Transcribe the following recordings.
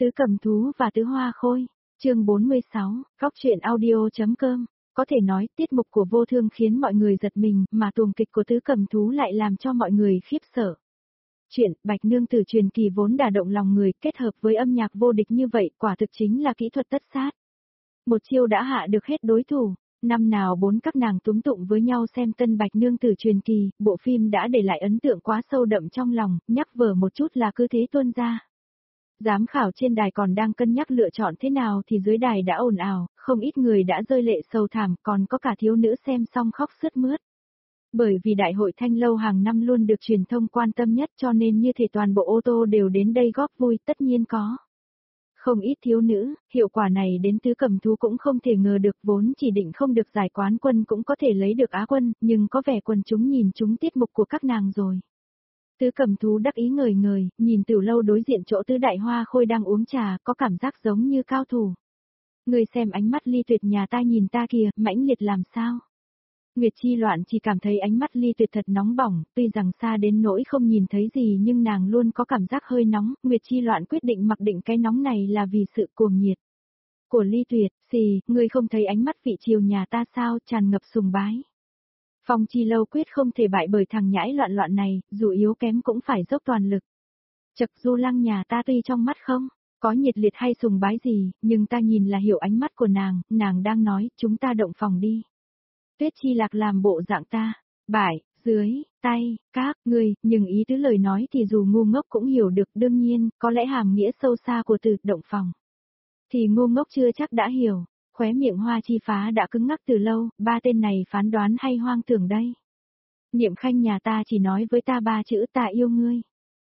Tứ Cầm Thú và Tứ Hoa Khôi, chương 46, Góc truyện audio.com. Có thể nói tiết mục của Vô Thương khiến mọi người giật mình, mà tuồng kịch của Tứ Cầm Thú lại làm cho mọi người khiếp sợ. Chuyện Bạch Nương Tử truyền kỳ vốn đả động lòng người, kết hợp với âm nhạc vô địch như vậy, quả thực chính là kỹ thuật tất sát. Một chiêu đã hạ được hết đối thủ. Năm nào bốn các nàng túm tụng với nhau xem tân Bạch Nương Tử truyền kỳ, bộ phim đã để lại ấn tượng quá sâu đậm trong lòng, nhắc vở một chút là cứ thế tuôn ra. Giám khảo trên đài còn đang cân nhắc lựa chọn thế nào thì dưới đài đã ồn ào, không ít người đã rơi lệ sầu thảm, còn có cả thiếu nữ xem xong khóc sướt mướt. Bởi vì đại hội Thanh Lâu hàng năm luôn được truyền thông quan tâm nhất, cho nên như thể toàn bộ ô tô đều đến đây góp vui, tất nhiên có. Không ít thiếu nữ, hiệu quả này đến Tứ Cầm Thú cũng không thể ngờ được, vốn chỉ định không được giải quán quân cũng có thể lấy được Á quân, nhưng có vẻ quần chúng nhìn chúng tiết mục của các nàng rồi. Tứ Cầm Thú đắc ý ngời ngời, nhìn Tiểu Lâu đối diện chỗ Tứ Đại Hoa Khôi đang uống trà, có cảm giác giống như cao thủ. Người xem ánh mắt Ly Tuyệt nhà ta nhìn ta kìa, mãnh liệt làm sao? Nguyệt Chi Loạn chỉ cảm thấy ánh mắt Ly Tuyệt thật nóng bỏng, tuy rằng xa đến nỗi không nhìn thấy gì nhưng nàng luôn có cảm giác hơi nóng. Nguyệt Chi Loạn quyết định mặc định cái nóng này là vì sự cuồng nhiệt của Ly Tuyệt. Xì, ngươi không thấy ánh mắt vị triều nhà ta sao, tràn ngập sùng bái. Phong Chi Lâu quyết không thể bại bởi thằng nhãi loạn loạn này, dù yếu kém cũng phải dốc toàn lực. Chật, Du Lăng nhà ta tuy trong mắt không có nhiệt liệt hay sùng bái gì, nhưng ta nhìn là hiểu ánh mắt của nàng đang nói, chúng ta động phòng đi. Tuyết Chi Lạc làm bộ dạng ta, bải, dưới, tay, các, ngươi, nhưng ý tứ lời nói thì dù ngu ngốc cũng hiểu được, đương nhiên, có lẽ hàm nghĩa sâu xa của từ động phòng. Thì ngu ngốc chưa chắc đã hiểu, khóe miệng Hoa Chi Phá đã cứng ngắc từ lâu, ba tên này phán đoán hay hoang tưởng đây. Niệm Khanh nhà ta chỉ nói với ta ba chữ ta yêu ngươi.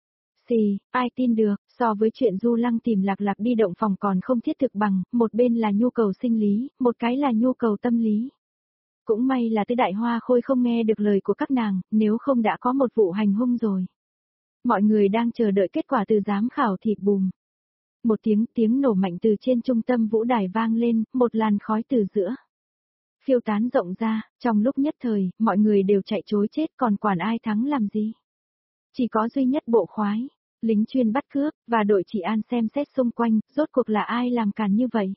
Xì, ai tin được, so với chuyện Du Lăng tìm Lạc Lạc đi động phòng còn không thiết thực bằng, một bên là nhu cầu sinh lý, một cái là nhu cầu tâm lý. Cũng may là Tứ Đại Hoa Khôi không nghe được lời của các nàng, nếu không đã có một vụ hành hung rồi. Mọi người đang chờ đợi kết quả từ giám khảo thì bùm. Một tiếng nổ mạnh từ trên trung tâm vũ đài vang lên, một làn khói từ giữa phiêu tán rộng ra, trong lúc nhất thời, mọi người đều chạy trối chết, còn quản ai thắng làm gì. Chỉ có duy nhất bộ khoái, lính chuyên bắt cướp, và đội trị an xem xét xung quanh, rốt cuộc là ai làm càn như vậy.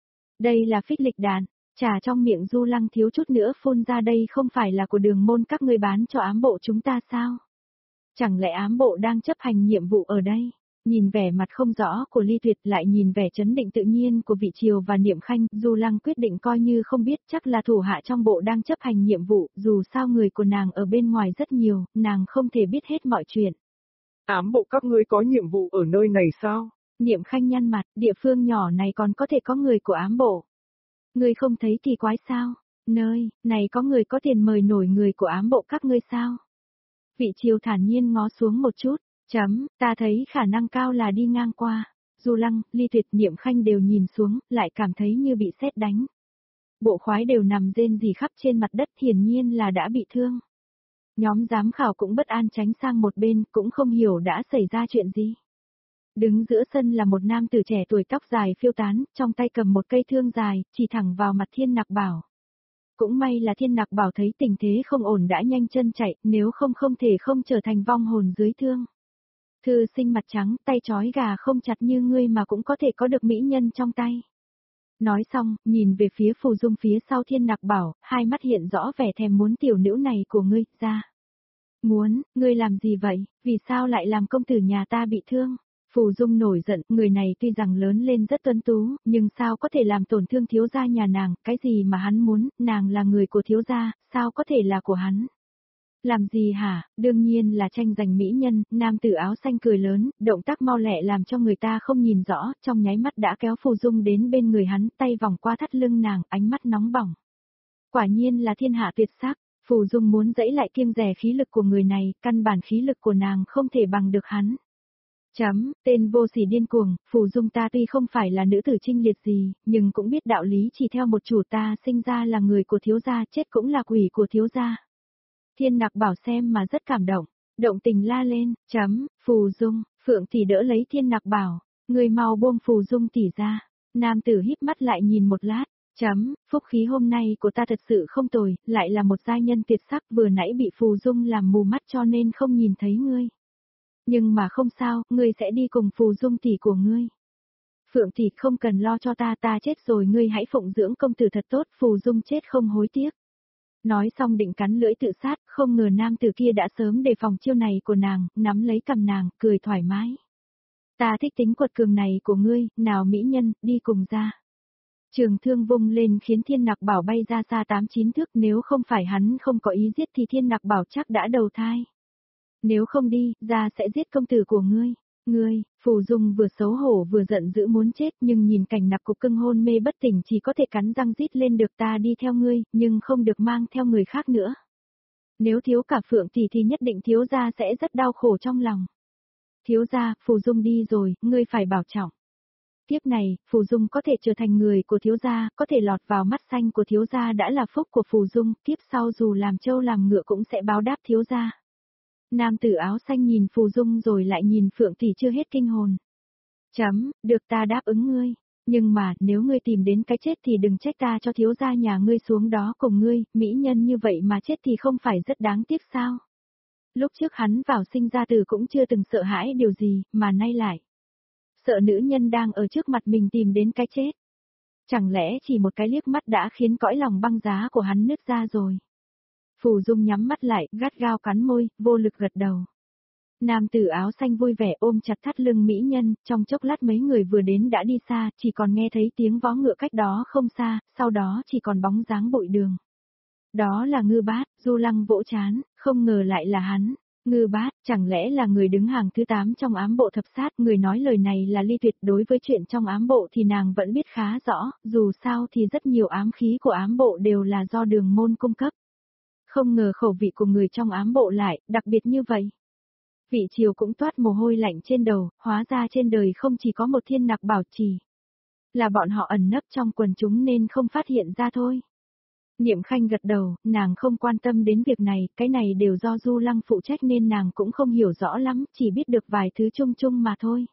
Đây là phích lịch đạn. Trà trong miệng Du Lăng thiếu chút nữa phun ra, đây không phải là của Đường Môn các ngươi bán cho ám bộ chúng ta sao? Chẳng lẽ ám bộ đang chấp hành nhiệm vụ ở đây? Nhìn vẻ mặt không rõ của Ly Tuyệt, lại nhìn vẻ trấn định tự nhiên của Vị Triều và Niệm Khanh, Du Lăng quyết định coi như không biết, chắc là thủ hạ trong bộ đang chấp hành nhiệm vụ, dù sao người của nàng ở bên ngoài rất nhiều, nàng không thể biết hết mọi chuyện. Ám bộ các ngươi có nhiệm vụ ở nơi này sao? Niệm Khanh nhăn mặt, địa phương nhỏ này còn có thể có người của ám bộ. Ngươi không thấy kỳ quái sao? Nơi này có người có tiền mời nổi người của ám bộ các ngươi sao? Vị Triều thản nhiên ngó xuống một chút, ta thấy khả năng cao là đi ngang qua. Du Lăng, Ly Tuyệt, Niệm Khanh đều nhìn xuống, lại cảm thấy như bị sét đánh. Bộ khoái đều nằm rên rỉ khắp trên mặt đất, hiển nhiên là đã bị thương. Nhóm giám khảo cũng bất an tránh sang một bên, cũng không hiểu đã xảy ra chuyện gì. Đứng giữa sân là một nam tử trẻ tuổi, tóc dài phiêu tán, trong tay cầm một cây thương dài, chỉ thẳng vào mặt Thiên Nặc Bảo. Cũng may là Thiên Nặc Bảo thấy tình thế không ổn đã nhanh chân chạy, nếu không không thể không trở thành vong hồn dưới thương. Thư sinh mặt trắng, tay trói gà không chặt như ngươi mà cũng có thể có được mỹ nhân trong tay. Nói xong, nhìn về phía Phù Dung phía sau Thiên Nặc Bảo, hai mắt hiện rõ vẻ thèm muốn tiểu nữ này của ngươi, ra. Muốn, ngươi làm gì vậy, vì sao lại làm công tử nhà ta bị thương? Phù Dung nổi giận, người này tuy rằng lớn lên rất tuấn tú, nhưng sao có thể làm tổn thương thiếu gia nhà nàng, cái gì mà hắn muốn, nàng là người của thiếu gia, sao có thể là của hắn? Làm gì hả, đương nhiên là tranh giành mỹ nhân, nam tử áo xanh cười lớn, động tác mau lẹ làm cho người ta không nhìn rõ, trong nháy mắt đã kéo Phù Dung đến bên người hắn, tay vòng qua thắt lưng nàng, ánh mắt nóng bỏng. Quả nhiên là thiên hạ tuyệt sắc, Phù Dung muốn dẫy lại kiêng dè khí lực của người này, căn bản khí lực của nàng không thể bằng được hắn. Tên vô sỉ điên cuồng, Phù Dung ta tuy không phải là nữ tử trinh liệt gì, nhưng cũng biết đạo lý, chỉ theo một chủ ta sinh ra là người của thiếu gia, chết cũng là quỷ của thiếu gia. Thiên Nặc Bảo xem mà rất cảm động, động tình la lên, Phù Dung, Phượng tỷ đỡ lấy Thiên Nặc Bảo, người mau buông Phù Dung tỷ ra. Nam tử híp mắt lại nhìn một lát, phúc khí hôm nay của ta thật sự không tồi, lại là một giai nhân tuyệt sắc, vừa nãy bị Phù Dung làm mù mắt cho nên không nhìn thấy ngươi. Nhưng mà không sao, ngươi sẽ đi cùng Phù Dung tỷ của ngươi. Phượng Thị không cần lo cho ta chết rồi ngươi hãy phụng dưỡng công tử thật tốt, Phù Dung chết không hối tiếc. Nói xong định cắn lưỡi tự sát, không ngờ nam tử kia đã sớm đề phòng chiêu này của nàng, nắm lấy cầm nàng, cười thoải mái. Ta thích tính quật cường này của ngươi, nào mỹ nhân, đi cùng ra. Trường thương vung lên khiến Thiên Nặc Bảo bay ra xa 8-9 thước, nếu không phải hắn không có ý giết thì Thiên Nặc Bảo chắc đã đầu thai. Nếu không đi, ra sẽ giết công tử của ngươi. Ngươi, Phù Dung vừa xấu hổ vừa giận dữ muốn chết, nhưng nhìn cảnh Nặc Cục Cưng hôn mê bất tỉnh chỉ có thể cắn răng rít lên được, ta đi theo ngươi, nhưng không được mang theo người khác nữa. Nếu thiếu cả Phượng thì nhất định thiếu gia sẽ rất đau khổ trong lòng. Thiếu gia, Phù Dung đi rồi, ngươi phải bảo trọng. Kiếp này, Phù Dung có thể trở thành người của thiếu gia, có thể lọt vào mắt xanh của thiếu gia đã là phúc của Phù Dung, kiếp sau dù làm trâu làm ngựa cũng sẽ báo đáp thiếu gia. Nam tử áo xanh nhìn Phù Dung rồi lại nhìn Phượng Tỷ chưa hết kinh hồn. Được ta đáp ứng ngươi, nhưng mà nếu ngươi tìm đến cái chết thì đừng trách ta cho thiếu gia nhà ngươi xuống đó cùng ngươi, mỹ nhân như vậy mà chết thì không phải rất đáng tiếc sao? Lúc trước hắn vào sinh ra tử cũng chưa từng sợ hãi điều gì, mà nay lại sợ nữ nhân đang ở trước mặt mình tìm đến cái chết. Chẳng lẽ chỉ một cái liếc mắt đã khiến cõi lòng băng giá của hắn nứt ra rồi? Phù Dung nhắm mắt lại, gắt gao cắn môi, vô lực gật đầu. Nam tử áo xanh vui vẻ ôm chặt thắt lưng mỹ nhân, trong chốc lát mấy người vừa đến đã đi xa, chỉ còn nghe thấy tiếng vó ngựa cách đó không xa, sau đó chỉ còn bóng dáng bụi đường. Đó là Ngư Bát, Du Lăng vỗ chán, không ngờ lại là hắn. Ngư Bát, chẳng lẽ là người đứng hàng thứ 8 trong ám bộ thập sát, người nói lời này là Ly Tuyệt, đối với chuyện trong ám bộ thì nàng vẫn biết khá rõ, dù sao thì rất nhiều ám khí của ám bộ đều là do Đường Môn cung cấp. Không ngờ khẩu vị của người trong ám bộ lại, đặc biệt như vậy. Vị Triều cũng toát mồ hôi lạnh trên đầu, hóa ra trên đời không chỉ có một Thiên Nặc Bảo chỉ. Là bọn họ ẩn nấp trong quần chúng nên không phát hiện ra thôi. Niệm Khanh gật đầu, nàng không quan tâm đến việc này, cái này đều do Du Lăng phụ trách nên nàng cũng không hiểu rõ lắm, chỉ biết được vài thứ chung chung mà thôi.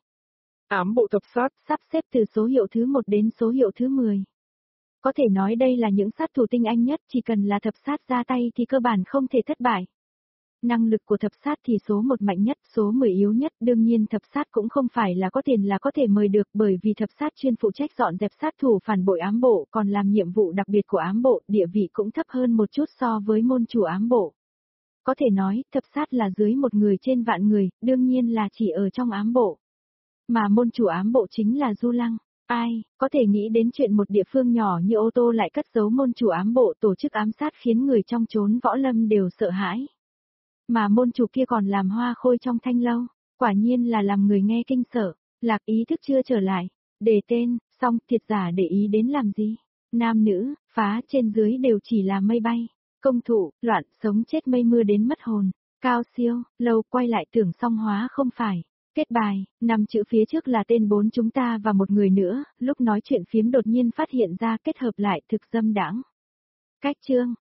Ám bộ thập sát, sắp xếp từ số hiệu thứ 1 đến số hiệu thứ 10. Có thể nói đây là những sát thủ tinh anh nhất, chỉ cần là thập sát ra tay thì cơ bản không thể thất bại. Năng lực của thập sát thì số 1 mạnh nhất, số 10 yếu nhất, đương nhiên thập sát cũng không phải là có tiền là có thể mời được, bởi vì thập sát chuyên phụ trách dọn dẹp sát thủ phản bội ám bộ, còn làm nhiệm vụ đặc biệt của ám bộ, địa vị cũng thấp hơn một chút so với môn chủ ám bộ. Có thể nói, thập sát là dưới một người trên vạn người, đương nhiên là chỉ ở trong ám bộ. Mà môn chủ ám bộ chính là Du Lăng. Ai, có thể nghĩ đến chuyện một địa phương nhỏ như Ô Tô lại cất giấu môn chủ ám bộ tổ chức ám sát khiến người trong chốn võ lâm đều sợ hãi. Mà môn chủ kia còn làm hoa khôi trong thanh lâu, quả nhiên là làm người nghe kinh sợ. Lạc ý thức chưa trở lại, đề tên, xong thiệt giả để ý đến làm gì. Nam nữ, phá trên dưới đều chỉ là mây bay, công thủ, loạn, sống chết mây mưa đến mất hồn, cao siêu, lâu quay lại tưởng xong hóa không phải. Kết bài, 5 chữ phía trước là tên 4 chúng ta và một người nữa, lúc nói chuyện phiếm đột nhiên phát hiện ra kết hợp lại thực dâm đãng. Cách chương.